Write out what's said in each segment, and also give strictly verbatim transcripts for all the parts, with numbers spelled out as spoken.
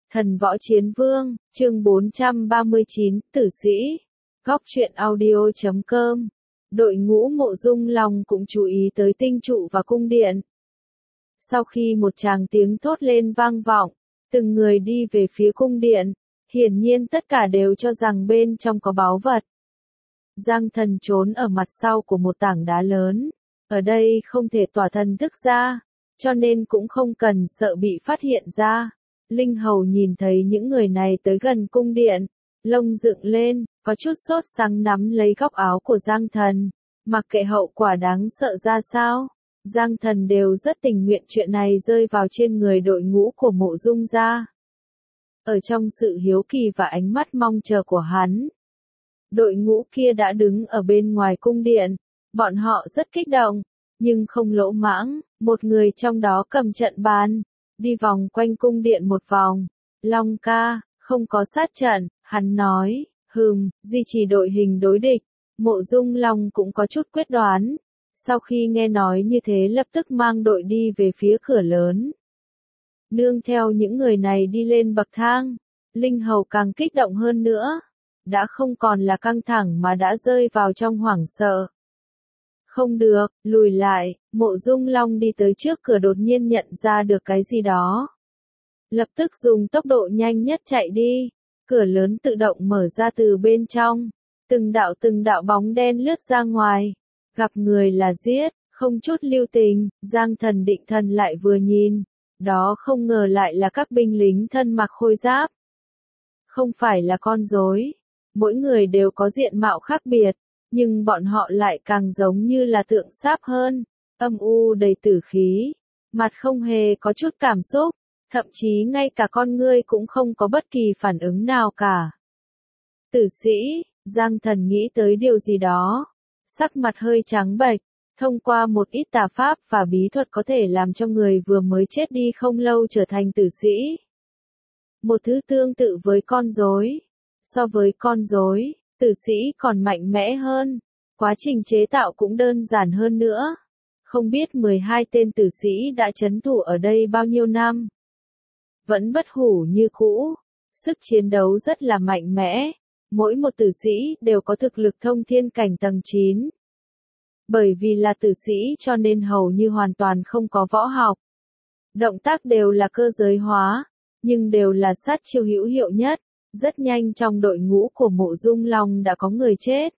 Thần Võ Chiến Vương, chương bốn trăm ba mươi chín, Tử Sĩ. Góc truyện audio chấm com. Đội ngũ Mộ Dung Long cũng chú ý tới tinh trụ và cung điện. Sau khi một tràng tiếng thốt lên vang vọng, từng người đi về phía cung điện, hiển nhiên tất cả đều cho rằng bên trong có báu vật. Giang Thần trốn ở mặt sau của một tảng đá lớn, ở đây không thể tỏa thần thức ra, cho nên cũng không cần sợ bị phát hiện ra. Linh Hầu nhìn thấy những người này tới gần cung điện, lông dựng lên, có chút sốt sắng nắm lấy góc áo của Giang Thần, mặc kệ hậu quả đáng sợ ra sao. Giang Thần đều rất tình nguyện chuyện này rơi vào trên người đội ngũ của Mộ Dung gia. Ở trong sự hiếu kỳ và ánh mắt mong chờ của hắn, đội ngũ kia đã đứng ở bên ngoài cung điện, bọn họ rất kích động, nhưng không lỗ mãng, một người trong đó cầm trận bàn, đi vòng quanh cung điện một vòng. Long ca, không có sát trận, hắn nói, hừm, duy trì đội hình đối địch. Mộ Dung Long cũng có chút quyết đoán. Sau khi nghe nói như thế lập tức mang đội đi về phía cửa lớn. Nương theo những người này đi lên bậc thang, Linh Hầu càng kích động hơn nữa. Đã không còn là căng thẳng mà đã rơi vào trong hoảng sợ. Không được, lùi lại, Mộ Dung Long đi tới trước cửa đột nhiên nhận ra được cái gì đó. Lập tức dùng tốc độ nhanh nhất chạy đi, cửa lớn tự động mở ra từ bên trong, từng đạo từng đạo bóng đen lướt ra ngoài, gặp người là giết, không chút lưu tình. Giang Thần định thần lại vừa nhìn, đó không ngờ lại là các binh lính thân mặc khôi giáp. Không phải là con rối, mỗi người đều có diện mạo khác biệt. Nhưng bọn họ lại càng giống như là tượng sáp hơn, âm u đầy tử khí, mặt không hề có chút cảm xúc, thậm chí ngay cả con ngươi cũng không có bất kỳ phản ứng nào cả. Tử sĩ, Giang Thần nghĩ tới điều gì đó, sắc mặt hơi trắng bệch, thông qua một ít tà pháp và bí thuật có thể làm cho người vừa mới chết đi không lâu trở thành tử sĩ. Một thứ tương tự với con rối, so với con rối, tử sĩ còn mạnh mẽ hơn, quá trình chế tạo cũng đơn giản hơn nữa. Không biết mười hai tên tử sĩ đã trấn thủ ở đây bao nhiêu năm. Vẫn bất hủ như cũ, sức chiến đấu rất là mạnh mẽ, mỗi một tử sĩ đều có thực lực thông thiên cảnh tầng chín. Bởi vì là tử sĩ cho nên hầu như hoàn toàn không có võ học. Động tác đều là cơ giới hóa, nhưng đều là sát chiêu hữu hiệu nhất. Rất nhanh trong đội ngũ của Mộ Dung Long đã có người chết.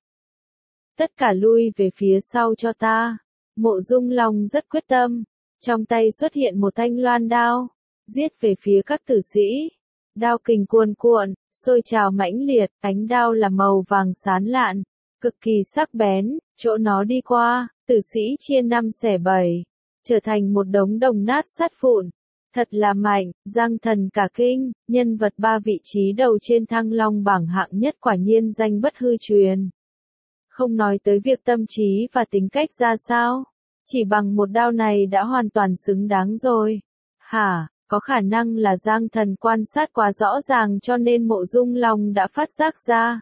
Tất cả lui về phía sau cho ta. Mộ Dung Long rất quyết tâm. Trong tay xuất hiện một thanh loan đao. Giết về phía các tử sĩ. Đao kình cuồn cuộn, sôi trào mãnh liệt. Ánh đao là màu vàng sáng lạn, cực kỳ sắc bén. Chỗ nó đi qua, tử sĩ chia năm xẻ bảy, trở thành một đống đồng nát sắt vụn. Thật là mạnh, Giang Thần cả kinh, nhân vật ba vị trí đầu trên Thăng Long bảng hạng nhất quả nhiên danh bất hư truyền. Không nói tới việc tâm trí và tính cách ra sao, chỉ bằng một đao này đã hoàn toàn xứng đáng rồi. Hả, có khả năng là Giang Thần quan sát quá rõ ràng cho nên Mộ Dung Long đã phát giác ra.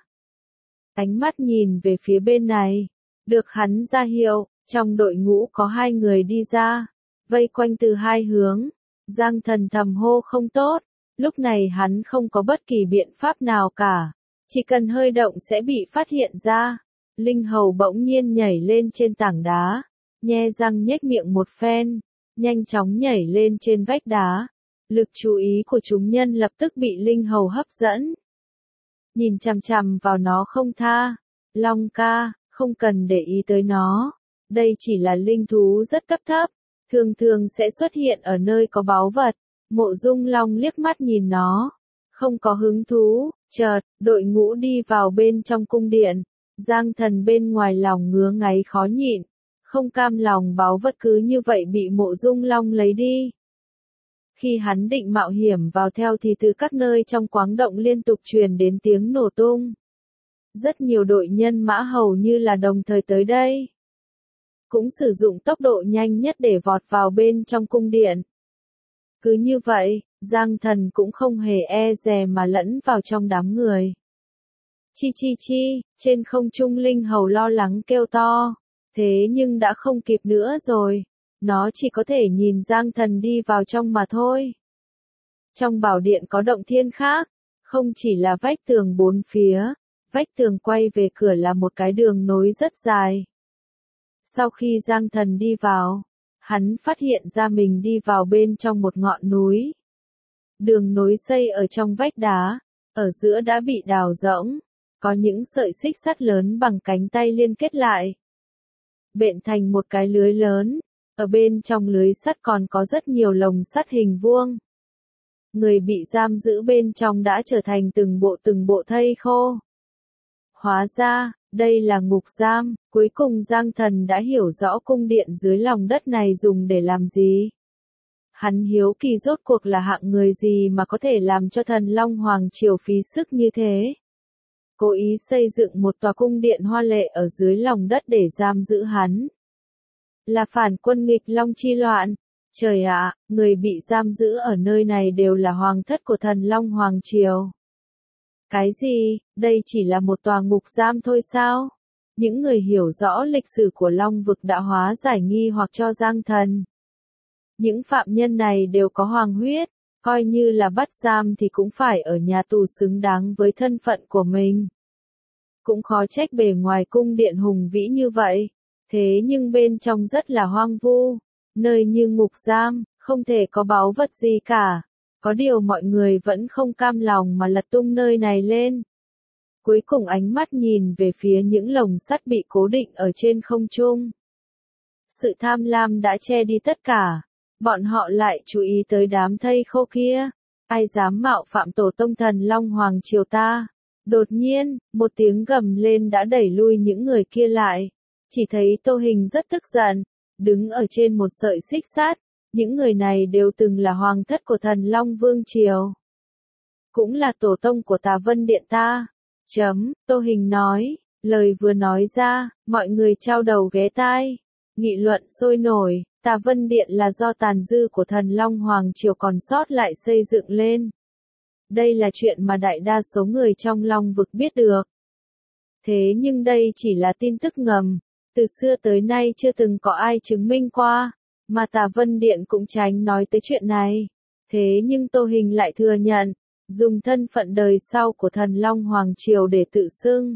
Ánh mắt nhìn về phía bên này, được hắn ra hiệu, trong đội ngũ có hai người đi ra, vây quanh từ hai hướng. Giang Thần thầm hô không tốt, lúc này hắn không có bất kỳ biện pháp nào cả, chỉ cần hơi động sẽ bị phát hiện ra. Linh Hầu bỗng nhiên nhảy lên trên tảng đá, nhe răng nhếch miệng một phen, nhanh chóng nhảy lên trên vách đá. Lực chú ý của chúng nhân lập tức bị Linh Hầu hấp dẫn. Nhìn chằm chằm vào nó không tha. Long ca, không cần để ý tới nó, đây chỉ là linh thú rất cấp thấp. Thường thường sẽ xuất hiện ở nơi có báu vật. Mộ Dung Long liếc mắt nhìn nó, không có hứng thú. Chợt, đội ngũ đi vào bên trong cung điện. Giang Thần bên ngoài lòng ngứa ngáy khó nhịn, không cam lòng báu vật cứ như vậy bị Mộ Dung Long lấy đi. Khi hắn định mạo hiểm vào theo thì từ các nơi trong quáng động liên tục truyền đến tiếng nổ tung. Rất nhiều đội nhân mã hầu như là đồng thời tới đây. Cũng sử dụng tốc độ nhanh nhất để vọt vào bên trong cung điện. Cứ như vậy, Giang Thần cũng không hề e dè mà lẫn vào trong đám người. Chi chi chi, trên không trung Linh Hầu lo lắng kêu to, thế nhưng đã không kịp nữa rồi, nó chỉ có thể nhìn Giang Thần đi vào trong mà thôi. Trong bảo điện có động thiên khác, không chỉ là vách tường bốn phía, vách tường quay về cửa là một cái đường nối rất dài. Sau khi Giang Thần đi vào, hắn phát hiện ra mình đi vào bên trong một ngọn núi. Đường nối xây ở trong vách đá, ở giữa đã bị đào rỗng, có những sợi xích sắt lớn bằng cánh tay liên kết lại, bện thành một cái lưới lớn, ở bên trong lưới sắt còn có rất nhiều lồng sắt hình vuông. Người bị giam giữ bên trong đã trở thành từng bộ từng bộ thây khô. Hóa ra, đây là ngục giam, cuối cùng Giang Thần đã hiểu rõ cung điện dưới lòng đất này dùng để làm gì. Hắn hiếu kỳ rốt cuộc là hạng người gì mà có thể làm cho Thần Long Hoàng Triều phí sức như thế. Cố ý xây dựng một tòa cung điện hoa lệ ở dưới lòng đất để giam giữ hắn. Là phản quân nghịch Long chi loạn. Trời ạ, người bị giam giữ ở nơi này đều là hoàng thất của Thần Long Hoàng Triều. Cái gì, đây chỉ là một tòa ngục giam thôi sao? Những người hiểu rõ lịch sử của Long vực đã hóa giải nghi hoặc cho Giang Thần. Những phạm nhân này đều có hoàng huyết, coi như là bắt giam thì cũng phải ở nhà tù xứng đáng với thân phận của mình. Cũng khó trách bề ngoài cung điện hùng vĩ như vậy, thế nhưng bên trong rất là hoang vu, nơi như ngục giam, không thể có báu vật gì cả. Có điều mọi người vẫn không cam lòng mà lật tung nơi này lên. Cuối cùng ánh mắt nhìn về phía những lồng sắt bị cố định ở trên không trung. Sự tham lam đã che đi tất cả. Bọn họ lại chú ý tới đám thây khô kia. Ai dám mạo phạm tổ tông Thần Long Hoàng Triều ta? Đột nhiên, một tiếng gầm lên đã đẩy lui những người kia lại. Chỉ thấy Tô Hình rất tức giận, đứng ở trên một sợi xích sắt. Những người này đều từng là hoàng thất của Thần Long Vương Triều. Cũng là tổ tông của Tà Vân Điện ta. Chấm, Tô Hình nói, lời vừa nói ra, mọi người trao đầu ghé tai. Nghị luận sôi nổi, Tà Vân Điện là do tàn dư của Thần Long Hoàng Triều còn sót lại xây dựng lên. Đây là chuyện mà đại đa số người trong Long vực biết được. Thế nhưng đây chỉ là tin tức ngầm, từ xưa tới nay chưa từng có ai chứng minh qua. Mà Tà Vân Điện cũng tránh nói tới chuyện này. Thế nhưng Tô Hình lại thừa nhận, dùng thân phận đời sau của Thần Long Hoàng Triều để tự xưng.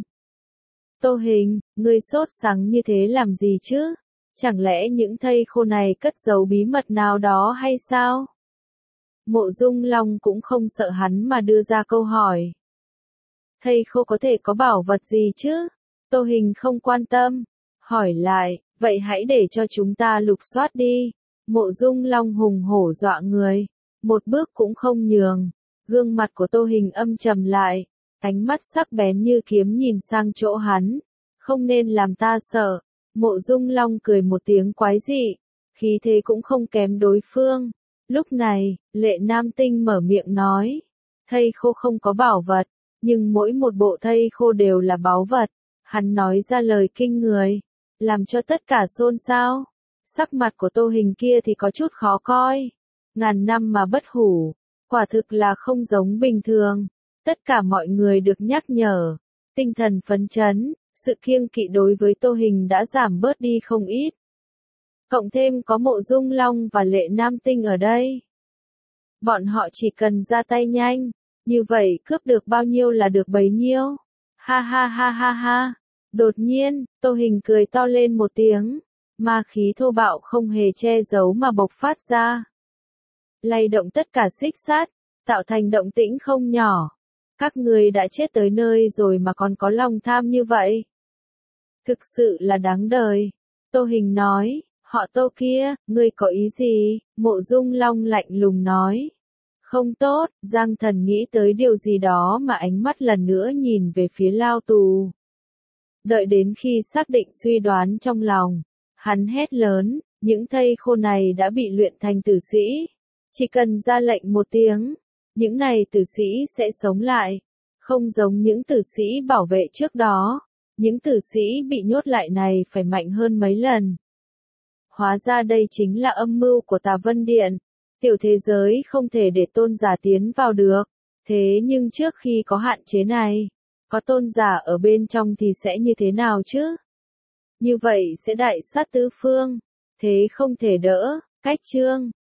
Tô Hình, ngươi sốt sắng như thế làm gì chứ? Chẳng lẽ những thây khô này cất giấu bí mật nào đó hay sao? Mộ Dung Long cũng không sợ hắn mà đưa ra câu hỏi. Thây khô có thể có bảo vật gì chứ? Tô Hình không quan tâm. Hỏi lại, vậy hãy để cho chúng ta lục soát đi. Mộ Dung Long hùng hổ dọa người. Một bước cũng không nhường. Gương mặt của Tô Hình âm trầm lại. Ánh mắt sắc bén như kiếm nhìn sang chỗ hắn. Không nên làm ta sợ. Mộ Dung Long cười một tiếng quái dị. Khí thế cũng không kém đối phương. Lúc này, Lệ Nam Tinh mở miệng nói. Thây khô không có bảo vật. Nhưng mỗi một bộ thây khô đều là báu vật. Hắn nói ra lời kinh người. Làm cho tất cả xôn xao. Sắc mặt của Tô Hình kia thì có chút khó coi. Ngàn năm mà bất hủ. Quả thực là không giống bình thường. Tất cả mọi người được nhắc nhở. Tinh thần phấn chấn. Sự kiêng kỵ đối với Tô Hình đã giảm bớt đi không ít. Cộng thêm có Mộ Dung Long và Lệ Nam Tinh ở đây. Bọn họ chỉ cần ra tay nhanh. Như vậy cướp được bao nhiêu là được bấy nhiêu. Ha ha ha ha ha. Đột nhiên, Tô Hình cười to lên một tiếng. Ma khí thô bạo không hề che giấu mà bộc phát ra. Lay động tất cả xích sắt, tạo thành động tĩnh không nhỏ. Các người đã chết tới nơi rồi mà còn có lòng tham như vậy. Thực sự là đáng đời. Tô Hình nói, họ Tô kia, ngươi có ý gì? Mộ Dung Long lạnh lùng nói. Không tốt, Giang Thần nghĩ tới điều gì đó mà ánh mắt lần nữa nhìn về phía lao tù. Đợi đến khi xác định suy đoán trong lòng, hắn hét lớn, những thây khô này đã bị luyện thành tử sĩ. Chỉ cần ra lệnh một tiếng, những này tử sĩ sẽ sống lại. Không giống những tử sĩ bảo vệ trước đó, những tử sĩ bị nhốt lại này phải mạnh hơn mấy lần. Hóa ra đây chính là âm mưu của Tà Vân Điện. Tiểu thế giới không thể để tôn giả tiến vào được. Thế nhưng trước khi có hạn chế này, có tôn giả ở bên trong thì sẽ như thế nào chứ? Như vậy sẽ đại sát tứ phương. Thế không thể đỡ. Cách chương